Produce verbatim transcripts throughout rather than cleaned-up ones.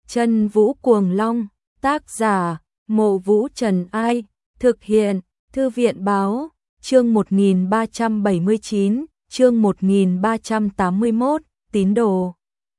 Chân Vũ Cuồng Long, tác giả, Mộ Vũ Trần Ai, thực hiện, Thư viện Báo, chương một nghìn ba trăm bảy mươi chín, chương một nghìn ba trăm tám mươi mốt, tín đồ.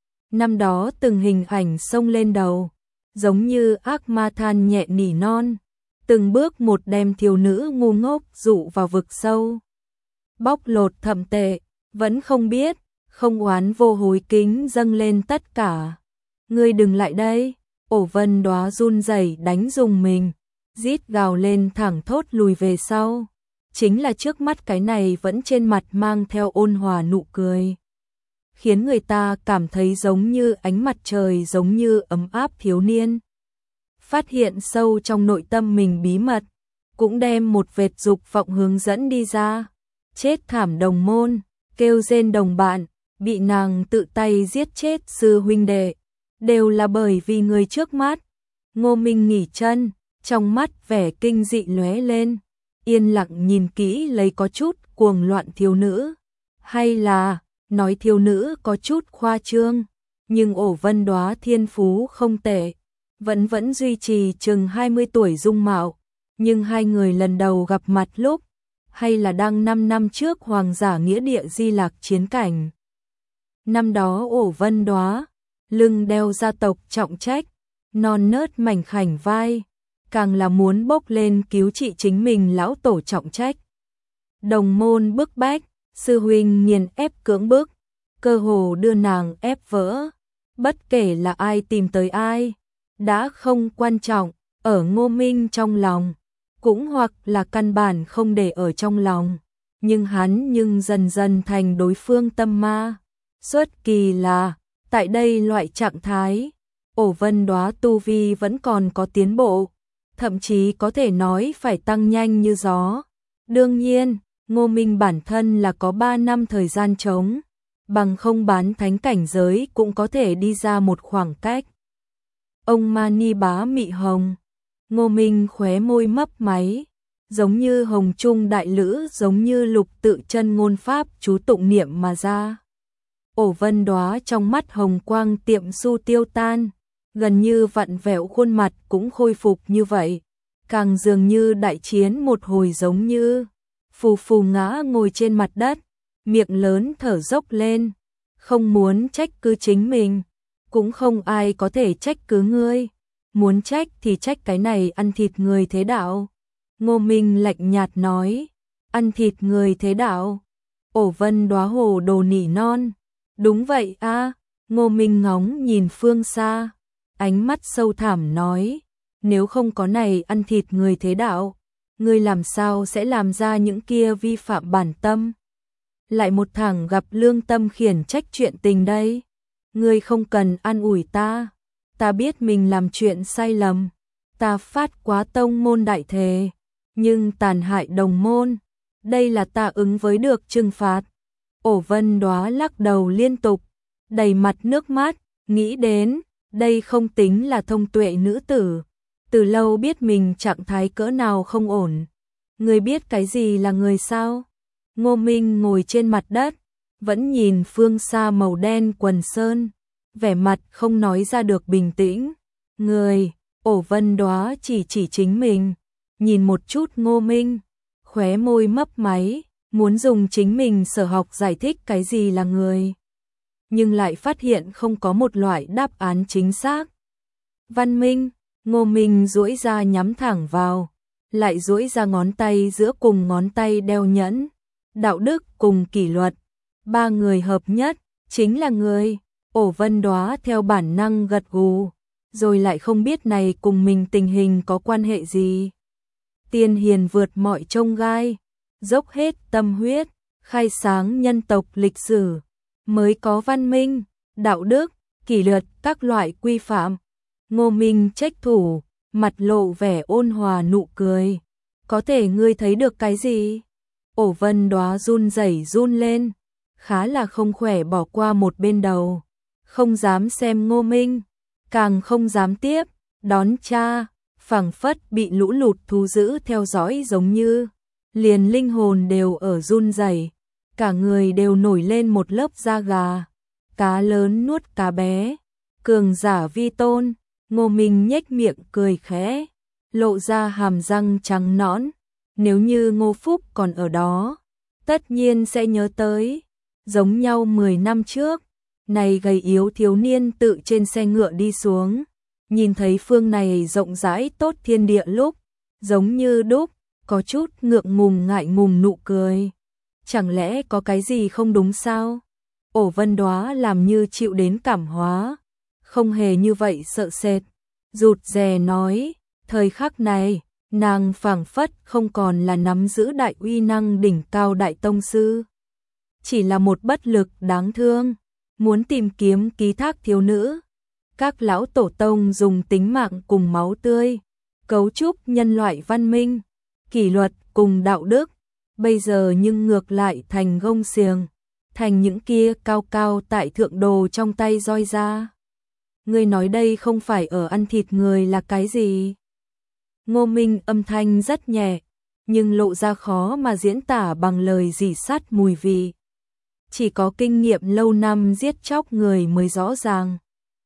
Năm đó từng hình ảnh xông lên đầu, giống như ác ma than nhẹ nỉ non, từng bước một đem thiếu nữ ngu ngốc dụ vào vực sâu. Bóc lột thậm tệ, vẫn không biết, không oán vô hối kính dâng lên tất cả. Ngươi đừng lại đây, Ổ Vân Đóa run rẩy đánh rùng mình, rít gào lên thẳng thốt lùi về sau. Chính là trước mắt cái này vẫn trên mặt mang theo ôn hòa nụ cười, khiến người ta cảm thấy giống như ánh mặt trời, giống như ấm áp thiếu niên. Phát hiện sâu trong nội tâm mình bí mật, cũng đem một vệt dục vọng hướng dẫn đi ra. Chết thảm đồng môn, kêu rên đồng bạn, bị nàng tự tay giết chết sư huynh đệ, đều là bởi vì người trước mắt. Ngô Minh nghỉ chân, trong mắt vẻ kinh dị lóe lên, yên lặng nhìn kỹ lấy có chút cuồng loạn thiếu nữ. Hay là, nói thiếu nữ có chút khoa trương, nhưng Ổ Vân Đóa thiên phú không tệ, vẫn vẫn duy trì chừng hai mươi tuổi dung mạo, nhưng hai người lần đầu gặp mặt lúc, hay là đang năm năm trước Hoàng giả nghĩa địa Di Lạc chiến cảnh. Năm đó Ổ Vân Đóa, lưng đeo gia tộc trọng trách, non nớt mảnh khảnh vai, càng là muốn bốc lên cứu trị chính mình lão tổ trọng trách. Đồng môn bức bách, sư huynh nghiền ép cưỡng bức, cơ hồ đưa nàng ép vỡ. Bất kể là ai tìm tới ai, đã không quan trọng, ở Ngô Minh trong lòng, cũng hoặc là căn bản không để ở trong lòng, nhưng hắn nhưng dần dần thành đối phương tâm ma. Xuất kỳ là, tại đây loại trạng thái, Ổ Vân Đóa tu vi vẫn còn có tiến bộ, thậm chí có thể nói phải tăng nhanh như gió. Đương nhiên, Ngô Minh bản thân là có ba năm thời gian trống, bằng không bán thánh cảnh giới cũng có thể đi ra một khoảng cách. Ông Mani bá mị hồng, Ngô Minh khóe môi mấp máy, giống như hồng trung đại lữ, giống như lục tự chân ngôn pháp chú tụng niệm mà ra. Ổ Vân Đóa trong mắt hồng quang tiệm su tiêu tan, gần như vặn vẹo khuôn mặt cũng khôi phục như vậy, càng dường như đại chiến một hồi, giống như phù phù ngã ngồi trên mặt đất, miệng lớn thở dốc lên. Không muốn trách cứ chính mình, cũng không ai có thể trách cứ ngươi, muốn trách thì trách cái này ăn thịt người thế đạo. Ngô Minh lạnh nhạt nói, ăn thịt người thế đạo. Ổ Vân Đóa hồ đồ nỉ non, đúng vậy a. À. Ngô Minh ngóng nhìn phương xa, ánh mắt sâu thẳm nói, nếu không có này ăn thịt người thế đạo, ngươi làm sao sẽ làm ra những kia vi phạm bản tâm, lại một thằng gặp lương tâm khiển trách chuyện tình đây. Ngươi không cần an ủi ta, ta biết mình làm chuyện sai lầm, ta phát quá tông môn đại thề, nhưng tàn hại đồng môn, đây là ta ứng với được trừng phạt. Ổ Vân Đóa lắc đầu liên tục, đầy mặt nước mắt, nghĩ đến, đây không tính là thông tuệ nữ tử, từ lâu biết mình trạng thái cỡ nào không ổn. Ngươi biết cái gì là người sao? Ngô Minh ngồi trên mặt đất, vẫn nhìn phương xa màu đen quần sơn, vẻ mặt không nói ra được bình tĩnh. Người, Ổ Vân Đóa chỉ chỉ chính mình, nhìn một chút Ngô Minh, khóe môi mấp máy, muốn dùng chính mình sở học giải thích cái gì là người, nhưng lại phát hiện không có một loại đáp án chính xác. Văn minh, Ngô Minh duỗi ra nhắm thẳng vào, lại duỗi ra ngón tay giữa cùng ngón tay đeo nhẫn. Đạo đức cùng kỷ luật, ba người hợp nhất, chính là người. Ổ Vân Đóa theo bản năng gật gù, rồi lại không biết này cùng mình tình hình có quan hệ gì. Tiên hiền vượt mọi chông gai, dốc hết tâm huyết, khai sáng nhân tộc lịch sử, mới có văn minh, đạo đức, kỷ luật các loại quy phạm. Ngô Minh trách thủ, mặt lộ vẻ ôn hòa nụ cười. Có thể ngươi thấy được cái gì? Ổ Vân Đóa run rẩy run lên, khá là không khỏe bỏ qua một bên đầu, không dám xem Ngô Minh, càng không dám tiếp đón cha, phảng phất bị lũ lụt thú dữ theo dõi giống như, liền linh hồn đều ở run rẩy, cả người đều nổi lên một lớp da gà. Cá lớn nuốt cá bé, cường giả vi tôn. Ngô Minh nhếch miệng cười khẽ, lộ ra hàm răng trắng nõn. Nếu như Ngô Phúc còn ở đó, tất nhiên sẽ nhớ tới. Giống nhau mười năm trước, này gầy yếu thiếu niên tự trên xe ngựa đi xuống. Nhìn thấy phương này rộng rãi tốt thiên địa lúc, giống như đúc, có chút ngượng ngùng ngại ngùng nụ cười. Chẳng lẽ có cái gì không đúng sao? Ổ Vân Đóa làm như chịu đến cảm hóa, không hề như vậy sợ sệt, rụt rè nói, thời khắc này, nàng phảng phất không còn là nắm giữ đại uy năng đỉnh cao đại tông sư, chỉ là một bất lực đáng thương, muốn tìm kiếm ký thác thiếu nữ. Các lão tổ tông dùng tính mạng cùng máu tươi, cấu trúc nhân loại văn minh, kỷ luật cùng đạo đức, bây giờ nhưng ngược lại thành gông xiềng, thành những kia cao cao tại thượng đồ trong tay roi ra. Ngươi nói đây không phải ở ăn thịt người là cái gì? Ngô Minh âm thanh rất nhẹ, nhưng lộ ra khó mà diễn tả bằng lời rỉ sắt mùi vị. Chỉ có kinh nghiệm lâu năm giết chóc người mới rõ ràng.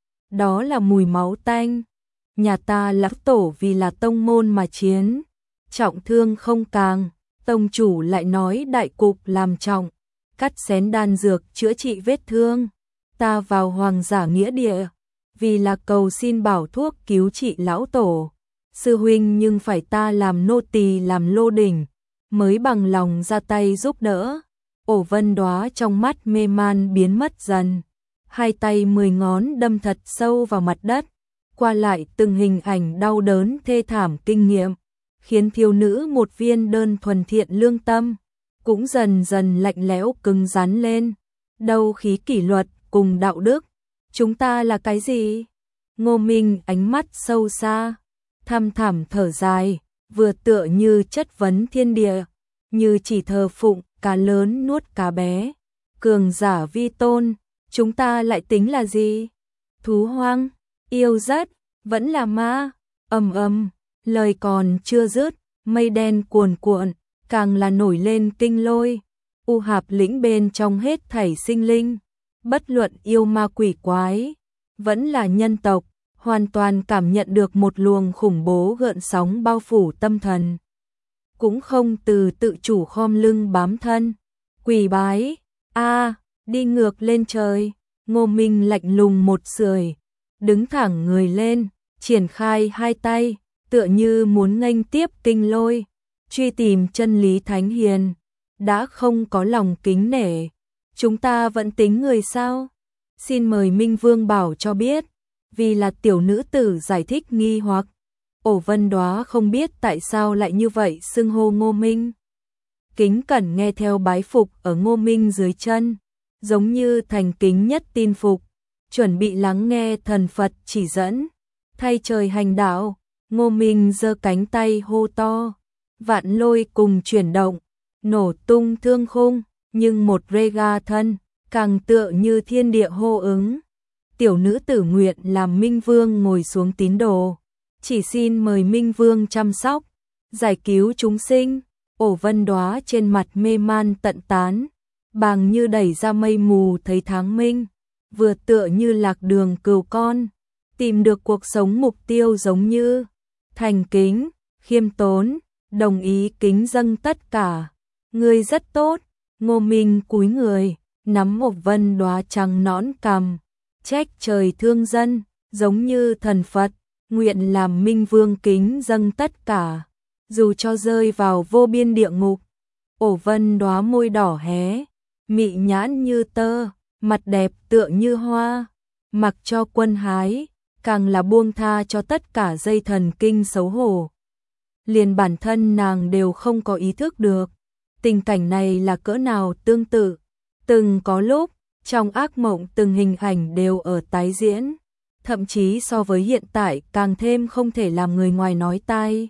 Đó là mùi máu tanh. Nhà ta lão tổ vì là tông môn mà chiến, trọng thương không càng, tông chủ lại nói đại cục làm trọng, cắt xén đan dược chữa trị vết thương. Ta vào hoàng giả nghĩa địa, vì là cầu xin bảo thuốc cứu trị lão tổ. Sư huynh nhưng phải ta làm nô tỳ làm lô đỉnh, mới bằng lòng ra tay giúp đỡ. Ổ Vân Đóa trong mắt mê man biến mất dần, hai tay mười ngón đâm thật sâu vào mặt đất, qua lại từng hình ảnh đau đớn thê thảm kinh nghiệm, khiến thiếu nữ một viên đơn thuần thiện lương tâm, cũng dần dần lạnh lẽo cứng rắn lên. Đâu khí kỷ luật cùng đạo đức, chúng ta là cái gì? Ngô Minh ánh mắt sâu xa, thăm thẳm thở dài, vừa tựa như chất vấn thiên địa, như chỉ thờ phụng cá lớn nuốt cá bé. Cường giả vi tôn, chúng ta lại tính là gì? Thú hoang, yêu rất, vẫn là ma. Ầm ầm, lời còn chưa dứt, mây đen cuồn cuộn, càng là nổi lên kinh lôi. U Hạp lĩnh bên trong hết thảy sinh linh, bất luận yêu ma quỷ quái, vẫn là nhân tộc, hoàn toàn cảm nhận được một luồng khủng bố gợn sóng bao phủ tâm thần. Cũng không từ tự chủ khom lưng bám thân, quỳ bái, a đi ngược lên trời. Ngô Minh lạnh lùng một sưởi, đứng thẳng người lên, triển khai hai tay, tựa như muốn nghênh tiếp kinh lôi, truy tìm chân lý thánh hiền. Đã không có lòng kính nể, chúng ta vẫn tính người sao? Xin mời Minh Vương bảo cho biết, vì là tiểu nữ tử giải thích nghi hoặc. Ổ Vân Đóa không biết tại sao lại như vậy xưng hô Ngô Minh. Kính cẩn nghe theo bái phục ở Ngô Minh dưới chân, giống như thành kính nhất tin phục, chuẩn bị lắng nghe thần Phật chỉ dẫn. Thay trời hành đạo, Ngô Minh giơ cánh tay hô to, vạn lôi cùng chuyển động, nổ tung thương khung, nhưng một rega thân, càng tựa như thiên địa hô ứng. Tiểu nữ tử nguyện làm Minh Vương ngồi xuống tín đồ, chỉ xin mời Minh Vương chăm sóc, giải cứu chúng sinh. Ổ Vân Đóa trên mặt mê man tận tán, bàng như đẩy ra mây mù thấy tháng minh, vừa tựa như lạc đường cừu con, tìm được cuộc sống mục tiêu giống như thành kính, khiêm tốn, đồng ý kính dâng tất cả. Ngươi rất tốt. Ngô Minh cúi người, nắm một Vân Đóa trắng nõn cằm, trách trời thương dân, giống như thần Phật, nguyện làm Minh Vương kính dâng tất cả, dù cho rơi vào vô biên địa ngục. Ổ Vân Đóa môi đỏ hé, mị nhãn như tơ, mặt đẹp tựa như hoa, mặc cho quân hái, càng là buông tha cho tất cả dây thần kinh xấu hổ. Liền bản thân nàng đều không có ý thức được, tình cảnh này là cỡ nào tương tự. Từng có lúc, trong ác mộng từng hình ảnh đều ở tái diễn, thậm chí so với hiện tại càng thêm không thể làm người ngoài nói tai.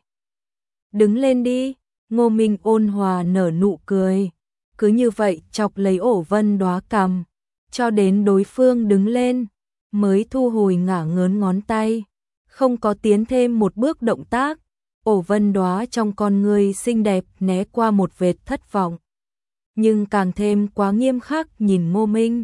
Đứng lên đi, Ngô Minh ôn hòa nở nụ cười, cứ như vậy chọc lấy Ổ Vân Đóa cằm, cho đến đối phương đứng lên, mới thu hồi ngả ngớn ngón tay, không có tiến thêm một bước động tác. Ổ Vân Đóa trong con người xinh đẹp né qua một vệt thất vọng, nhưng càng thêm quá nghiêm khắc nhìn Ngô Minh,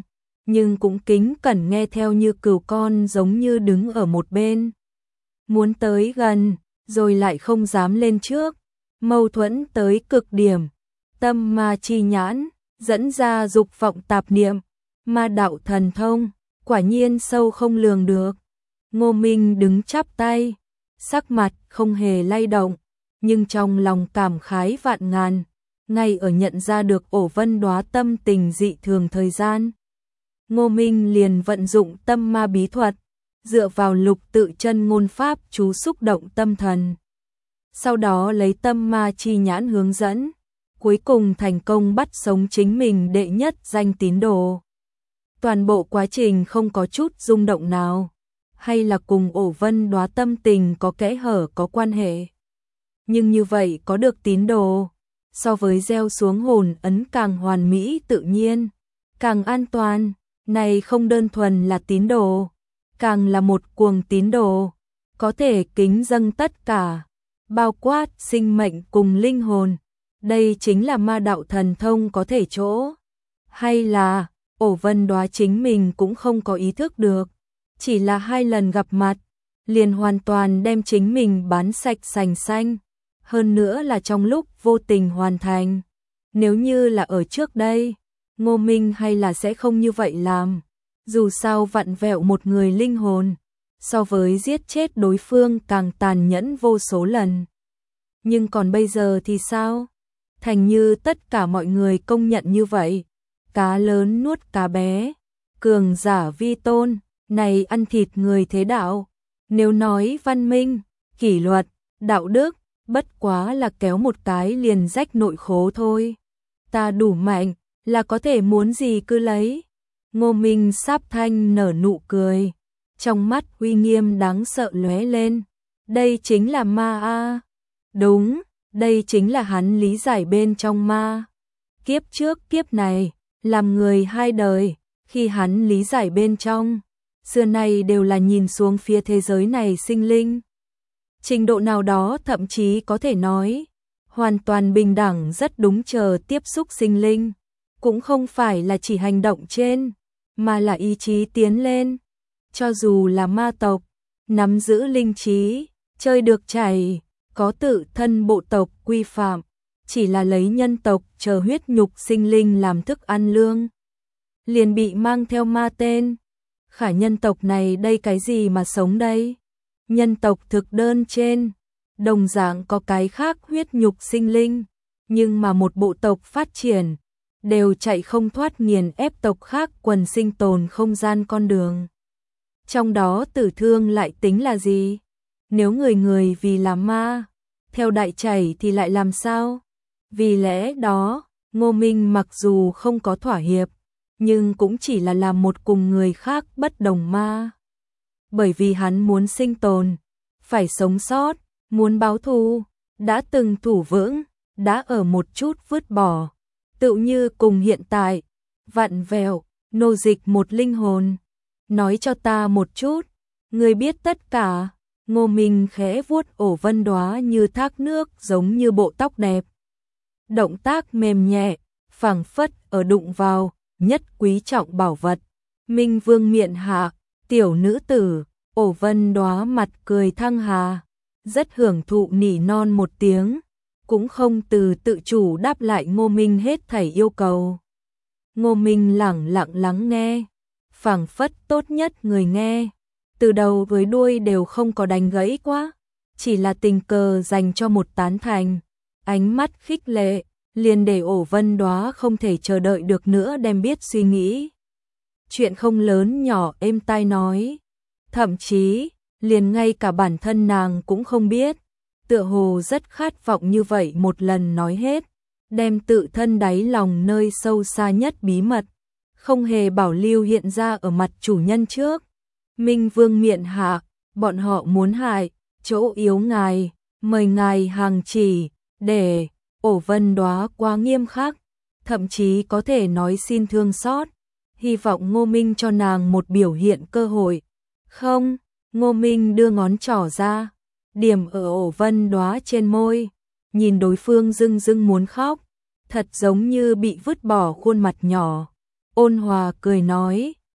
nhưng cũng kính cẩn nghe theo như cừu con, giống như đứng ở một bên. Muốn tới gần, rồi lại không dám lên trước, mâu thuẫn tới cực điểm. Tâm ma chi nhãn, dẫn ra dục vọng tạp niệm, ma đạo thần thông, quả nhiên sâu không lường được. Ngô Minh đứng chắp tay, sắc mặt không hề lay động, nhưng trong lòng cảm khái vạn ngàn, ngay ở nhận ra được Ổ Vân Đóa tâm tình dị thường thời gian. Ngô Minh liền vận dụng tâm ma bí thuật, dựa vào lục tự chân ngôn pháp chú xúc động tâm thần. Sau đó lấy tâm ma chi nhãn hướng dẫn, cuối cùng thành công bắt sống chính mình đệ nhất danh tín đồ. Toàn bộ quá trình không có chút rung động nào, hay là cùng Ổ Vân Đóa tâm tình có kẽ hở có quan hệ. Nhưng như vậy có được tín đồ, so với gieo xuống hồn ấn càng hoàn mỹ tự nhiên, càng an toàn. Này không đơn thuần là tín đồ, càng là một cuồng tín đồ, có thể kính dâng tất cả, bao quát sinh mệnh cùng linh hồn. Đây chính là ma đạo thần thông có thể chỗ. Hay là, Ổ Vân Đóa chính mình cũng không có ý thức được, chỉ là hai lần gặp mặt, liền hoàn toàn đem chính mình bán sạch sành xanh, hơn nữa là trong lúc vô tình hoàn thành. Nếu như là ở trước đây, Ngô Minh hay là sẽ không như vậy làm, dù sao vặn vẹo một người linh hồn, so với giết chết đối phương càng tàn nhẫn vô số lần. Nhưng còn bây giờ thì sao? Thành như tất cả mọi người công nhận như vậy, cá lớn nuốt cá bé, cường giả vi tôn, này ăn thịt người thế đạo. Nếu nói văn minh, kỷ luật, đạo đức, bất quá là kéo một cái liền rách nội khố thôi. Ta đủ mạnh, là có thể muốn gì cứ lấy. Ngô Minh sáp thanh nở nụ cười, trong mắt uy nghiêm đáng sợ lóe lên. Đây chính là ma a. Đúng, đây chính là hắn lý giải bên trong ma. Kiếp trước kiếp này, làm người hai đời, khi hắn lý giải bên trong, xưa nay đều là nhìn xuống phía thế giới này sinh linh. Trình độ nào đó thậm chí có thể nói, hoàn toàn bình đẳng rất đúng, chờ tiếp xúc sinh linh. Cũng không phải là chỉ hành động trên, mà là ý chí tiến lên. Cho dù là ma tộc, nắm giữ linh trí, chơi được chảy, có tự thân bộ tộc quy phạm, chỉ là lấy nhân tộc chờ huyết nhục sinh linh làm thức ăn lương, liền bị mang theo ma tên. Khả nhân tộc này đây cái gì mà sống đây? Nhân tộc thực đơn trên, đồng dạng có cái khác huyết nhục sinh linh, nhưng mà một bộ tộc phát triển, đều chạy không thoát nghiền ép tộc khác quần sinh tồn không gian con đường. Trong đó tử thương lại tính là gì? Nếu người người vì làm ma, theo đại chảy thì lại làm sao? Vì lẽ đó, Ngô Minh mặc dù không có thỏa hiệp, nhưng cũng chỉ là làm một cùng người khác bất đồng ma. Bởi vì hắn muốn sinh tồn, phải sống sót, muốn báo thù, đã từng thủ vững, đã ở một chút vứt bỏ. Tựu như cùng hiện tại, vặn vẹo, nô dịch một linh hồn. Nói cho ta một chút, người biết tất cả. Ngô Minh khẽ vuốt Ổ Vân Đóa như thác nước, giống như bộ tóc đẹp. Động tác mềm nhẹ, phảng phất ở đụng vào, nhất quý trọng bảo vật. Minh Vương miệng hạ, tiểu nữ tử, Ổ Vân Đóa mặt cười thăng hà, rất hưởng thụ nỉ non một tiếng, cũng không từ tự chủ đáp lại Ngô Minh hết thảy yêu cầu. Ngô Minh lẳng lặng lắng nghe, phảng phất tốt nhất người nghe, từ đầu với đuôi đều không có đánh gãy quá, chỉ là tình cờ dành cho một tán thành, ánh mắt khích lệ, liền để Ổ Vân Đóa không thể chờ đợi được nữa đem biết suy nghĩ. Chuyện không lớn nhỏ êm tai nói, thậm chí, liền ngay cả bản thân nàng cũng không biết, tựa hồ rất khát vọng như vậy một lần nói hết, đem tự thân đáy lòng nơi sâu xa nhất bí mật, không hề bảo lưu hiện ra ở mặt chủ nhân trước. Minh Vương miệng hạ, bọn họ muốn hại, chỗ yếu ngài, mời ngài hàng chỉ, để Ổ Vân Đóa quá nghiêm khắc, thậm chí có thể nói xin thương xót, hy vọng Ngô Minh cho nàng một biểu hiện cơ hội. Không, Ngô Minh đưa ngón trỏ ra, điểm ở Ổ Vân Đóa trên môi, nhìn đối phương rưng rưng muốn khóc, thật giống như bị vứt bỏ khuôn mặt nhỏ, ôn hòa cười nói,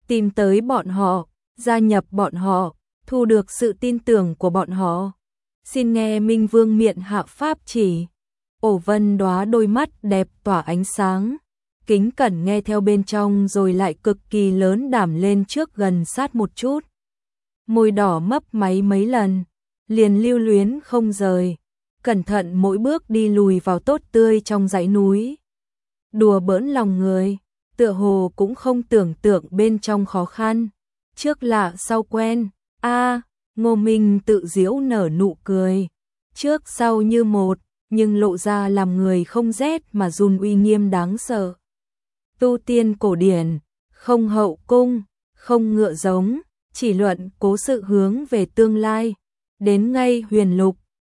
tìm tới bọn họ, gia nhập bọn họ, thu được sự tin tưởng của bọn họ. Xin nghe Minh Vương miện hạ pháp chỉ. Ổ Vân Đóa đôi mắt đẹp tỏa ánh sáng, kính cẩn nghe theo bên trong rồi lại cực kỳ lớn đảm lên trước gần sát một chút. Môi đỏ mấp máy mấy lần, liền lưu luyến không rời, cẩn thận mỗi bước đi lùi vào tốt tươi trong dãy núi. Đùa bỡn lòng người, tựa hồ cũng không tưởng tượng bên trong khó khăn, trước lạ sau quen. A, Ngô Minh tự giễu nở nụ cười, trước sau như một, nhưng lộ ra làm người không rét mà run uy nghiêm đáng sợ. Tu tiên cổ điển, không hậu cung, không ngựa giống, chỉ luận cố sự hướng về tương lai, đến ngay huyền lục,